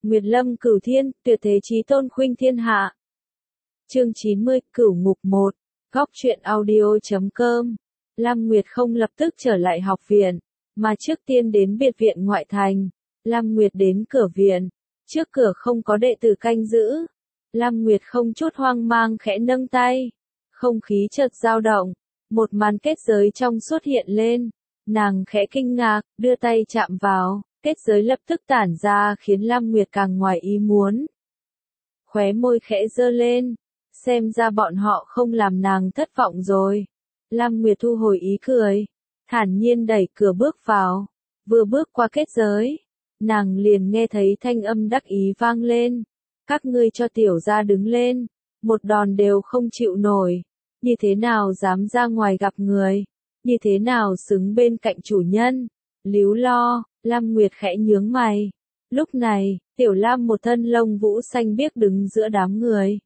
Nguyệt Lâm Cửu Thiên, tuyệt thế chí tôn khuynh thiên hạ. Chương 90, Cửu Ngục 1, Góc truyện audio.com. Lam Nguyệt không lập tức trở lại học viện, mà trước tiên đến biệt viện ngoại thành. Lam Nguyệt đến cửa viện, trước cửa không có đệ tử canh giữ. Lam Nguyệt không chút hoang mang khẽ nâng tay, không khí chợt dao động, một màn kết giới trong suốt hiện lên. Nàng khẽ kinh ngạc, đưa tay chạm vào, kết giới lập tức tản ra khiến Lam Nguyệt càng ngoài ý muốn. Khóe môi khẽ giơ lên, xem ra bọn họ không làm nàng thất vọng rồi. Lam Nguyệt thu hồi ý cười, thản nhiên đẩy cửa bước vào, vừa bước qua kết giới, nàng liền nghe thấy thanh âm đắc ý vang lên. Các ngươi cho tiểu gia đứng lên, một đòn đều không chịu nổi, như thế nào dám ra ngoài gặp người, như thế nào xứng bên cạnh chủ nhân. Líu lo, Lam Nguyệt khẽ nhướng mày. Lúc này, Tiểu Lam một thân lông vũ xanh biếc đứng giữa đám người.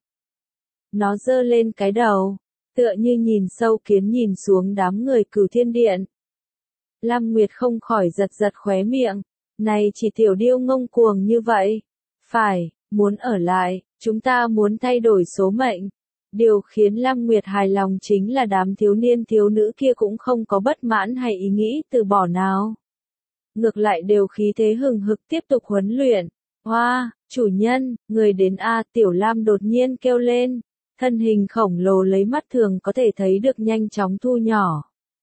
Nó giơ lên cái đầu, tựa như nhìn sâu kiến nhìn xuống đám người Cửu Thiên Điện. Lam Nguyệt không khỏi giật giật khóe miệng, này chỉ tiểu điêu ngông cuồng như vậy. Phải, muốn ở lại, chúng ta muốn thay đổi số mệnh. Điều khiến Lam Nguyệt hài lòng chính là đám thiếu niên thiếu nữ kia cũng không có bất mãn hay ý nghĩ từ bỏ nào. Ngược lại đều khí thế hừng hực tiếp tục huấn luyện. Hoa, chủ nhân, người đến a, Tiểu Lam đột nhiên kêu lên. Thân hình khổng lồ lấy mắt thường có thể thấy được nhanh chóng thu nhỏ.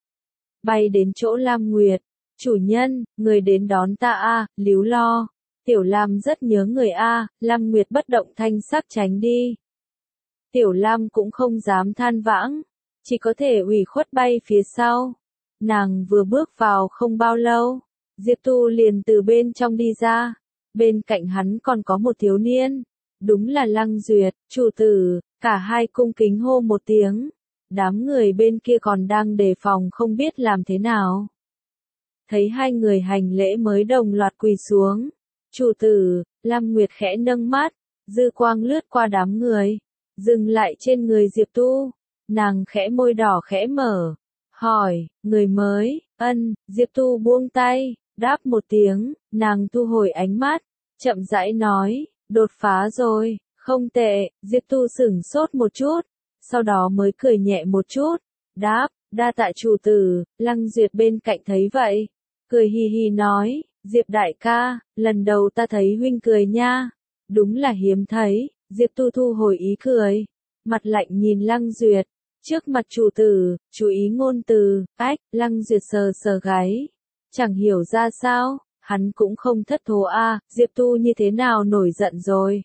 Bay đến chỗ Lam Nguyệt. Chủ nhân, người đến đón ta a, líu lo. Tiểu Lam rất nhớ người a, Lam Nguyệt bất động thanh sắc tránh đi. Tiểu Lam cũng không dám than vãng, chỉ có thể ủy khuất bay phía sau. Nàng vừa bước vào không bao lâu, Diệp Tu liền từ bên trong đi ra. Bên cạnh hắn còn có một thiếu niên, đúng là Lăng Duyệt, chủ tử. Cả hai cung kính hô một tiếng. Đám người bên kia còn đang đề phòng không biết làm thế nào. Thấy hai người hành lễ mới đồng loạt quỳ xuống. Chủ tử, Lam Nguyệt khẽ nâng mắt, dư quang lướt qua đám người, dừng lại trên người Diệp Tu. Nàng khẽ môi đỏ khẽ mở, hỏi, người mới, Diệp Tu buông tay, đáp một tiếng, nàng thu hồi ánh mắt, chậm rãi nói, đột phá rồi. Không tệ, Diệp Tu sửng sốt một chút, sau đó mới cười nhẹ một chút, đáp, đa tạ chủ tử. Lăng Duyệt bên cạnh thấy vậy, cười hì hì nói, Diệp đại ca, lần đầu ta thấy huynh cười nha, đúng là hiếm thấy. Diệp Tu thu hồi ý cười, mặt lạnh nhìn Lăng Duyệt, trước mặt chủ tử, chú ý ngôn từ. Lăng Duyệt sờ sờ gáy, chẳng hiểu ra sao, hắn cũng không thất thố a, Diệp Tu như thế nào nổi giận rồi.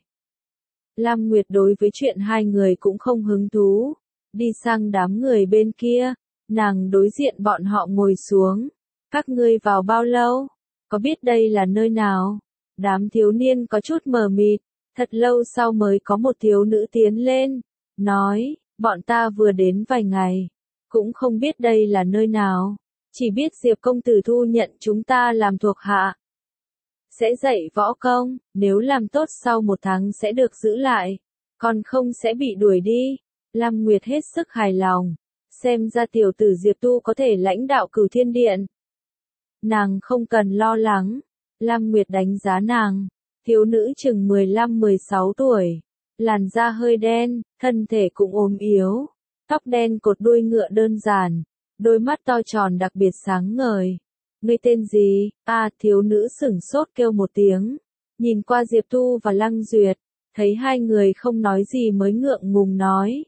Lam Nguyệt đối với chuyện hai người cũng không hứng thú, đi sang đám người bên kia, nàng đối diện bọn họ ngồi xuống. Các ngươi vào bao lâu? Có biết đây là nơi nào? Đám thiếu niên có chút mờ mịt, thật lâu sau mới có một thiếu nữ tiến lên, nói, bọn ta vừa đến vài ngày, cũng không biết đây là nơi nào, chỉ biết Diệp công tử thu nhận chúng ta làm thuộc hạ. Sẽ dạy võ công, nếu làm tốt sau 1 tháng sẽ được giữ lại, còn không sẽ bị đuổi đi. Lam Nguyệt hết sức hài lòng, xem ra tiểu tử Diệp Tu có thể lãnh đạo Cửu Thiên Điện. Nàng không cần lo lắng. Lam Nguyệt đánh giá nàng, thiếu nữ chừng 15-16 tuổi, làn da hơi đen, thân thể cũng ốm yếu, tóc đen cột đuôi ngựa đơn giản, đôi mắt to tròn đặc biệt sáng ngời. Ngươi tên gì? Thiếu nữ sửng sốt kêu một tiếng, nhìn qua Diệp Tu và Lăng Duyệt, thấy hai người không nói gì mới ngượng ngùng nói,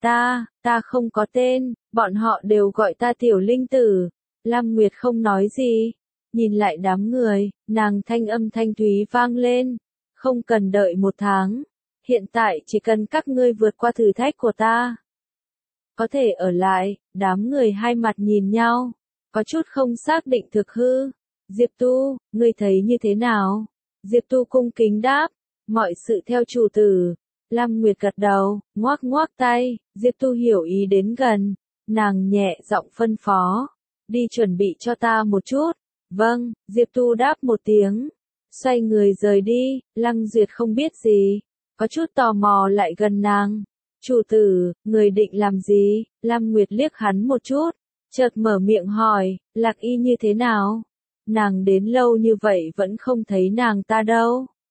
ta không có tên, bọn họ đều gọi ta Tiểu Linh Tử. Lam Nguyệt không nói gì, nhìn lại đám người, nàng thanh âm thanh thúy vang lên, không cần đợi 1 tháng, hiện tại chỉ cần các ngươi vượt qua thử thách của ta, có thể ở lại. Đám người hai mặt nhìn nhau, có chút không xác định thực hư. Diệp Tu, ngươi thấy như thế nào? Diệp Tu cung kính đáp, mọi sự theo chủ tử. Lam Nguyệt gật đầu, ngoác ngoác tay. Diệp Tu hiểu ý đến gần, nàng nhẹ giọng phân phó, đi chuẩn bị cho ta một chút. Vâng, Diệp Tu đáp một tiếng, xoay người rời đi. Lăng Duyệt không biết gì, có chút tò mò lại gần nàng. Chủ tử, người định làm gì? Lam Nguyệt liếc hắn một chút, chợt mở miệng hỏi, Lạc Y như thế nào? Nàng đến lâu như vậy vẫn không thấy nàng ta đâu.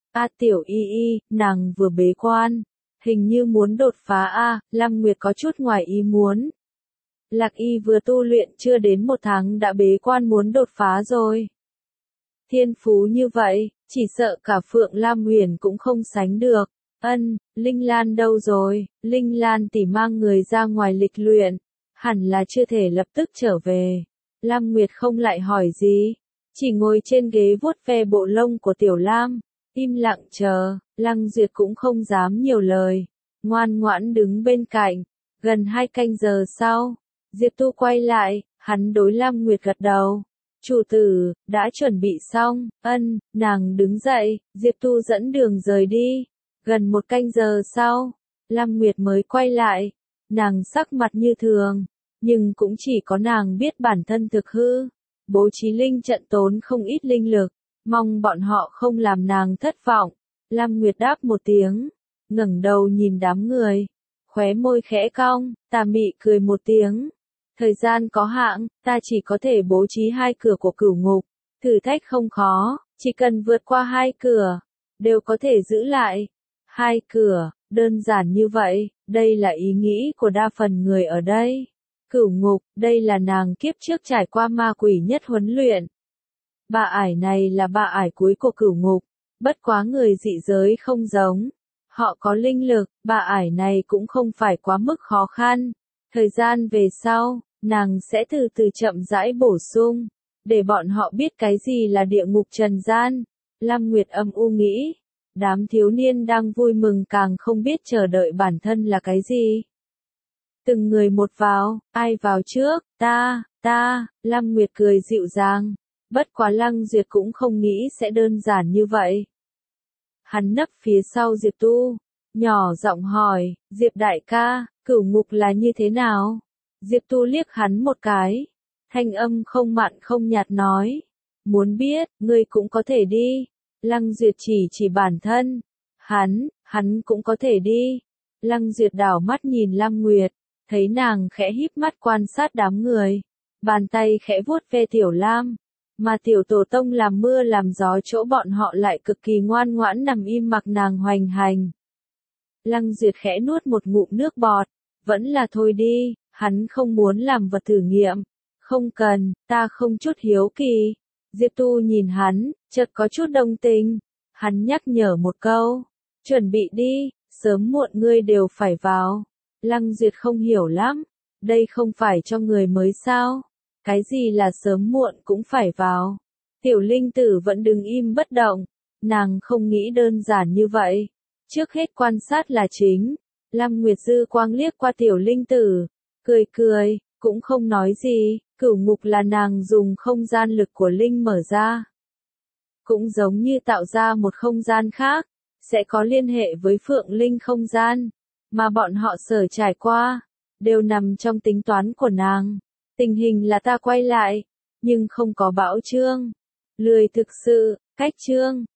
Tiểu y y, nàng vừa bế quan. Hình như muốn đột phá Lam Nguyệt có chút ngoài ý muốn. Lạc y vừa tu luyện chưa đến 1 tháng đã bế quan muốn đột phá rồi. Thiên phú như vậy, chỉ sợ cả Phượng Lam Huyền cũng không sánh được. Linh Lan đâu rồi? Linh Lan tỷ mang người ra ngoài lịch luyện, hẳn là chưa thể lập tức trở về. Lam Nguyệt không lại hỏi gì, chỉ ngồi trên ghế vuốt ve bộ lông của Tiểu Lam, im lặng chờ. Lăng Duyệt cũng không dám nhiều lời, ngoan ngoãn đứng bên cạnh. Gần 2 canh giờ sau, Diệp Tu quay lại, hắn đối Lam Nguyệt gật đầu. Chủ tử, đã chuẩn bị xong. Nàng đứng dậy, Diệp Tu dẫn đường rời đi. Gần 1 canh giờ sau, Lam Nguyệt mới quay lại. Nàng sắc mặt như thường, nhưng cũng chỉ có nàng biết bản thân thực hư. Bố trí linh trận tốn không ít linh lực, mong bọn họ không làm nàng thất vọng. Lam Nguyệt đáp một tiếng, ngẩng đầu nhìn đám người, khóe môi khẽ cong, tà mị cười một tiếng. Thời gian có hạn, ta chỉ có thể bố trí 2 cửa của cửu ngục. Thử thách không khó, chỉ cần vượt qua 2 cửa, đều có thể giữ lại. 2 cửa, đơn giản như vậy, đây là ý nghĩ của đa phần người ở đây. Cửu ngục, đây là nàng kiếp trước trải qua ma quỷ nhất huấn luyện. Bà ải này là bà ải cuối của cửu ngục, bất quá người dị giới không giống. Họ có linh lực, bà ải này cũng không phải quá mức khó khăn. Thời gian về sau, nàng sẽ từ từ chậm rãi bổ sung, để bọn họ biết cái gì là địa ngục trần gian. Lam Nguyệt âm u nghĩ, đám thiếu niên đang vui mừng càng không biết chờ đợi bản thân là cái gì. Từng người một vào, ai vào trước? Ta, Lam Nguyệt cười dịu dàng, bất quá Lăng Duyệt cũng không nghĩ sẽ đơn giản như vậy. Hắn nấp phía sau Diệp Tu, nhỏ giọng hỏi, Diệp đại ca, cửu ngục là như thế nào? Diệp Tu liếc hắn một cái, thanh âm không mặn không nhạt nói, muốn biết, ngươi cũng có thể đi. Lăng Duyệt chỉ bản thân, hắn cũng có thể đi. Lăng Duyệt đảo mắt nhìn Lam Nguyệt, thấy nàng khẽ híp mắt quan sát đám người, bàn tay khẽ vuốt ve Tiểu Lam, mà Tiểu Tổ Tông làm mưa làm gió chỗ bọn họ lại cực kỳ ngoan ngoãn nằm im mặc nàng hoành hành. Lăng Duyệt khẽ nuốt một ngụm nước bọt, vẫn là thôi đi, hắn không muốn làm vật thử nghiệm. Không cần, ta không chút hiếu kỳ. Diệp Tu nhìn hắn, chợt có chút đồng tình. Hắn nhắc nhở một câu, chuẩn bị đi, sớm muộn ngươi đều phải vào. Lăng Duyệt không hiểu lắm, đây không phải cho người mới sao? Cái gì là sớm muộn cũng phải vào? Tiểu Linh Tử vẫn đứng im bất động, nàng không nghĩ đơn giản như vậy. Trước hết quan sát là chính. Lam Nguyệt dư quang liếc qua Tiểu Linh Tử, cười, cũng không nói gì. Cửu ngục là nàng dùng không gian lực của Linh mở ra. Cũng giống như tạo ra một không gian khác, sẽ có liên hệ với Phượng Linh không gian, mà bọn họ sở trải qua, đều nằm trong tính toán của nàng. Tình hình là ta quay lại, nhưng không có bão chương. Lười thực sự, cách chương.